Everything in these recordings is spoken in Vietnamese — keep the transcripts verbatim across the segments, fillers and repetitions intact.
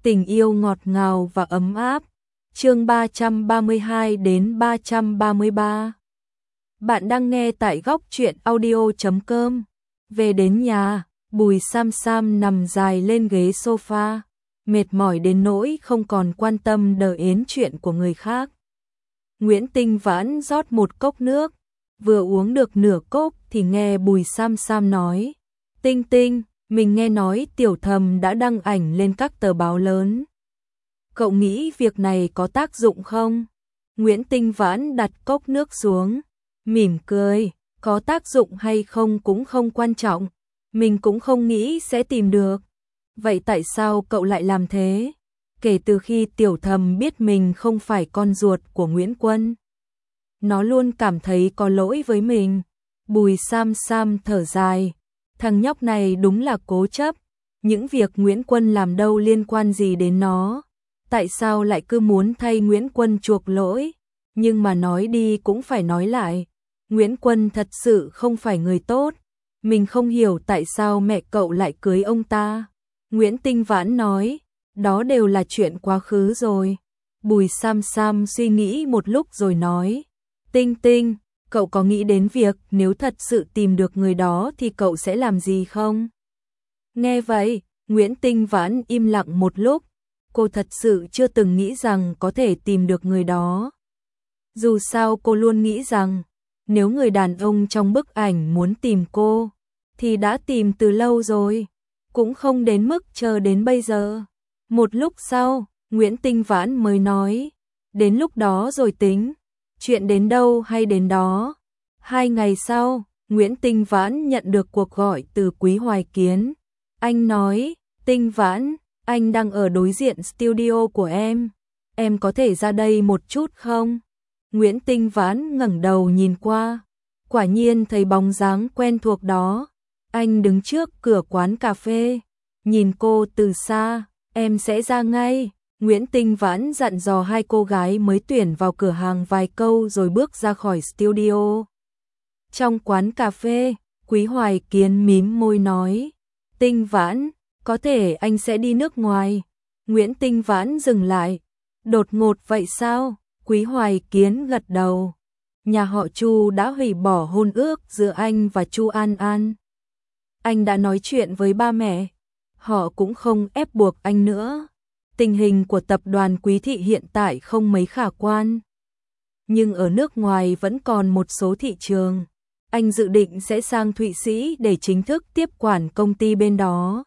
Tình yêu ngọt ngào và ấm áp. Chương ba trăm ba mươi hai đến ba trăm ba mươi ba. Bạn đang nghe tại góc truyện audio chấm com. Về đến nhà, Bùi Sam Sam nằm dài lên ghế sofa, mệt mỏi đến nỗi không còn quan tâm đờ yến chuyện của người khác. Nguyễn Tinh Vãn rót một cốc nước, vừa uống được nửa cốc thì nghe Bùi Sam Sam nói: "Tinh Tinh, mình nghe nói Tiểu Thầm đã đăng ảnh lên các tờ báo lớn. Cậu nghĩ việc này có tác dụng không?" Nguyễn Tinh Vãn đặt cốc nước xuống, mỉm cười: "Có tác dụng hay không cũng không quan trọng, mình cũng không nghĩ sẽ tìm được." "Vậy tại sao cậu lại làm thế?" "Kể từ khi Tiểu Thầm biết mình không phải con ruột của Nguyễn Quân, nó luôn cảm thấy có lỗi với mình." Bùi Sam Sam thở dài: "Thằng nhóc này đúng là cố chấp, những việc Nguyễn Quân làm đâu liên quan gì đến nó, tại sao lại cứ muốn thay Nguyễn Quân chuộc lỗi? Nhưng mà nói đi cũng phải nói lại, Nguyễn Quân thật sự không phải người tốt, mình không hiểu tại sao mẹ cậu lại cưới ông ta." Nguyễn Tinh Vãn nói: "Đó đều là chuyện quá khứ rồi." Bùi Sam Sam suy nghĩ một lúc rồi nói: "Tinh Tinh, cậu có nghĩ đến việc nếu thật sự tìm được người đó thì cậu sẽ làm gì không?" Nghe vậy, Nguyễn Tinh Vãn im lặng một lúc, cô thật sự chưa từng nghĩ rằng có thể tìm được người đó. Dù sao cô luôn nghĩ rằng, nếu người đàn ông trong bức ảnh muốn tìm cô, thì đã tìm từ lâu rồi, cũng không đến mức chờ đến bây giờ. Một lúc sau, Nguyễn Tinh Vãn mới nói: "Đến lúc đó rồi tính, chuyện đến đâu hay đến đó." Hai ngày sau, Nguyễn Tinh Vãn nhận được cuộc gọi từ Quý Hoài Kiến. Anh nói: "Tinh Vãn, anh đang ở đối diện studio của em, em có thể ra đây một chút không?" Nguyễn Tinh Vãn ngẩng đầu nhìn qua, quả nhiên thấy bóng dáng quen thuộc đó. Anh đứng trước cửa quán cà phê, nhìn cô từ xa: "Em sẽ ra ngay." Nguyễn Tinh Vãn dặn dò hai cô gái mới tuyển vào cửa hàng vài câu rồi bước ra khỏi studio. Trong quán cà phê, Quý Hoài Kiến mím môi nói: "Tinh Vãn, có thể anh sẽ đi nước ngoài." Nguyễn Tinh Vãn dừng lại: "Đột ngột vậy sao?" Quý Hoài Kiến gật đầu: "Nhà họ Chu đã hủy bỏ hôn ước giữa anh và Chu An An. Anh đã nói chuyện với ba mẹ, họ cũng không ép buộc anh nữa. Tình hình của tập đoàn Quý Thị hiện tại không mấy khả quan, nhưng ở nước ngoài vẫn còn một số thị trường. Anh dự định sẽ sang Thụy Sĩ để chính thức tiếp quản công ty bên đó.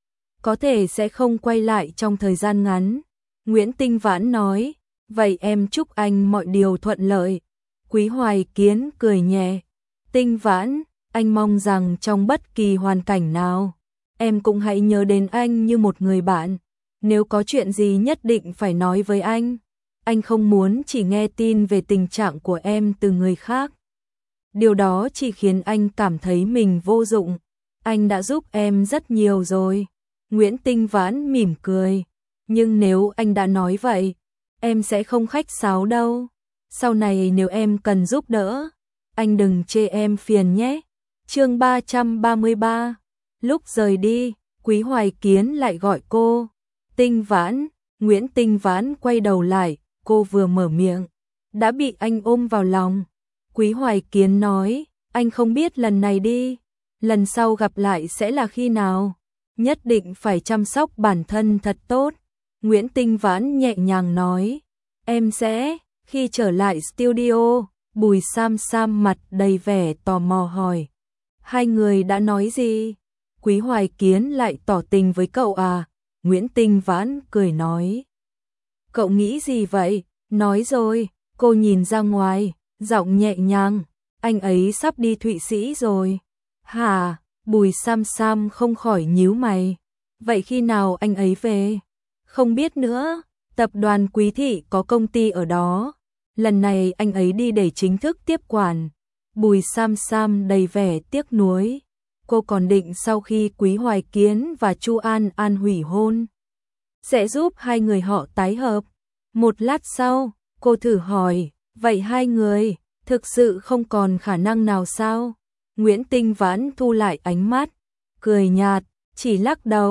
Có thể sẽ không quay lại trong thời gian ngắn." Nguyễn Tinh Vãn nói: "Vậy em chúc anh mọi điều thuận lợi." Quý Hoài Kiến cười nhẹ: "Tinh Vãn, anh mong rằng trong bất kỳ hoàn cảnh nào, em cũng hãy nhớ đến anh như một người bạn. Nếu có chuyện gì nhất định phải nói với anh. Anh không muốn chỉ nghe tin về tình trạng của em từ người khác. Điều đó chỉ khiến anh cảm thấy mình vô dụng. Anh đã giúp em rất nhiều rồi." Nguyễn Tinh Vãn mỉm cười: "Nhưng nếu anh đã nói vậy, em sẽ không khách sáo đâu. Sau này nếu em cần giúp đỡ, anh đừng chê em phiền nhé." Chương ba trăm ba mươi ba. Lúc rời đi, Quý Hoài Kiến lại gọi cô: "Tinh Vãn." Nguyễn Tinh Vãn quay đầu lại, cô vừa mở miệng, đã bị anh ôm vào lòng. Quý Hoài Kiến nói: "Anh không biết lần này đi, lần sau gặp lại sẽ là khi nào. Nhất định phải chăm sóc bản thân thật tốt." Nguyễn Tinh Vãn nhẹ nhàng nói: "Em sẽ." Khi trở lại studio, Bùi Sam Sam mặt đầy vẻ tò mò hỏi: "Hai người đã nói gì?" "Quý Hoài Kiến lại tỏ tình với cậu à?" Nguyễn Tinh Vãn cười nói: "Cậu nghĩ gì vậy?" "Nói rồi." Cô nhìn ra ngoài, giọng nhẹ nhàng: "Anh ấy sắp đi Thụy Sĩ rồi." "Hả?" Bùi Sam Sam không khỏi nhíu mày: "Vậy khi nào anh ấy về?" "Không biết nữa, tập đoàn Quý Thị có công ty ở đó, lần này anh ấy đi để chính thức tiếp quản." Bùi Sam Sam đầy vẻ tiếc nuối, cô còn định sau khi Quý Hoài Kiến và Chu An An hủy hôn, sẽ giúp hai người họ tái hợp. Một lát sau, cô thử hỏi: "Vậy hai người thực sự không còn khả năng nào sao?" Nguyễn Tinh Vãn thu lại ánh mắt, cười nhạt, chỉ lắc đầu: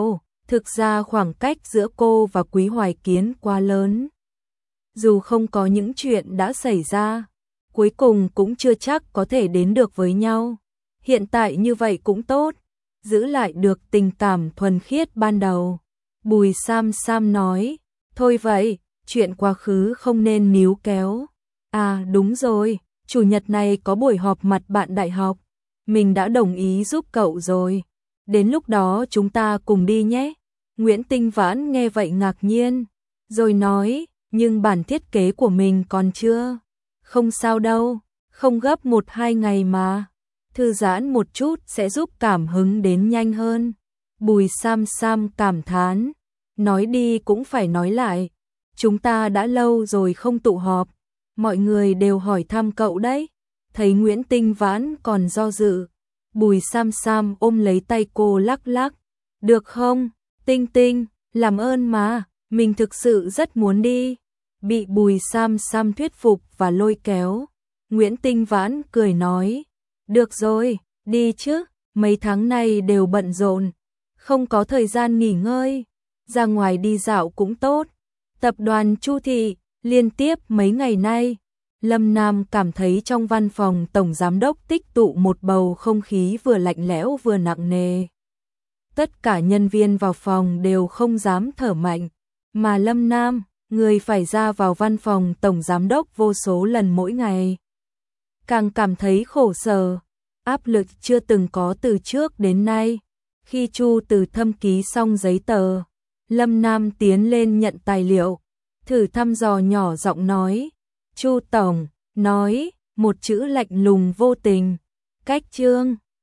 Thực ra khoảng cách giữa cô và Quý Hoài Kiến quá lớn. Dù không có những chuyện đã xảy ra, cuối cùng cũng chưa chắc có thể đến được với nhau. Hiện tại như vậy cũng tốt, giữ lại được tình cảm thuần khiết ban đầu. Bùi Sam Sam nói, thôi vậy, chuyện quá khứ không nên níu kéo. À đúng rồi, chủ nhật này có buổi họp mặt bạn đại học, mình đã đồng ý giúp cậu rồi. Đến lúc đó chúng ta cùng đi nhé. Nguyễn Tinh Vãn nghe vậy ngạc nhiên, rồi nói, nhưng bản thiết kế của mình còn chưa. Không sao đâu, không gấp một hai ngày mà. Thư giãn một chút sẽ giúp cảm hứng đến nhanh hơn. Bùi Sam Sam cảm thán, nói đi cũng phải nói lại. Chúng ta đã lâu rồi không tụ họp, mọi người đều hỏi thăm cậu đấy. Thấy Nguyễn Tinh Vãn còn do dự, Bùi Sam Sam ôm lấy tay cô lắc lắc. Được không, Tinh Tinh, làm ơn mà, mình thực sự rất muốn đi. Bị Bùi Sam Sam thuyết phục và lôi kéo, Nguyễn Tinh Vãn cười nói, được rồi, đi chứ, mấy tháng này đều bận rộn, không có thời gian nghỉ ngơi, ra ngoài đi dạo cũng tốt. Tập đoàn Chu Thị, liên tiếp mấy ngày nay, Lâm Nam cảm thấy trong văn phòng tổng giám đốc tích tụ một bầu không khí vừa lạnh lẽo vừa nặng nề. Tất cả nhân viên vào phòng đều không dám thở mạnh, mà Lâm Nam, người phải ra vào văn phòng tổng giám đốc vô số lần mỗi ngày, càng cảm thấy khổ sở, áp lực chưa từng có từ trước đến nay. Khi Chu Từ Thâm ký xong giấy tờ, Lâm Nam tiến lên nhận tài liệu, thử thăm dò nhỏ giọng nói, Chu tổng, nói, một chữ lạnh lùng vô tình, cách chương.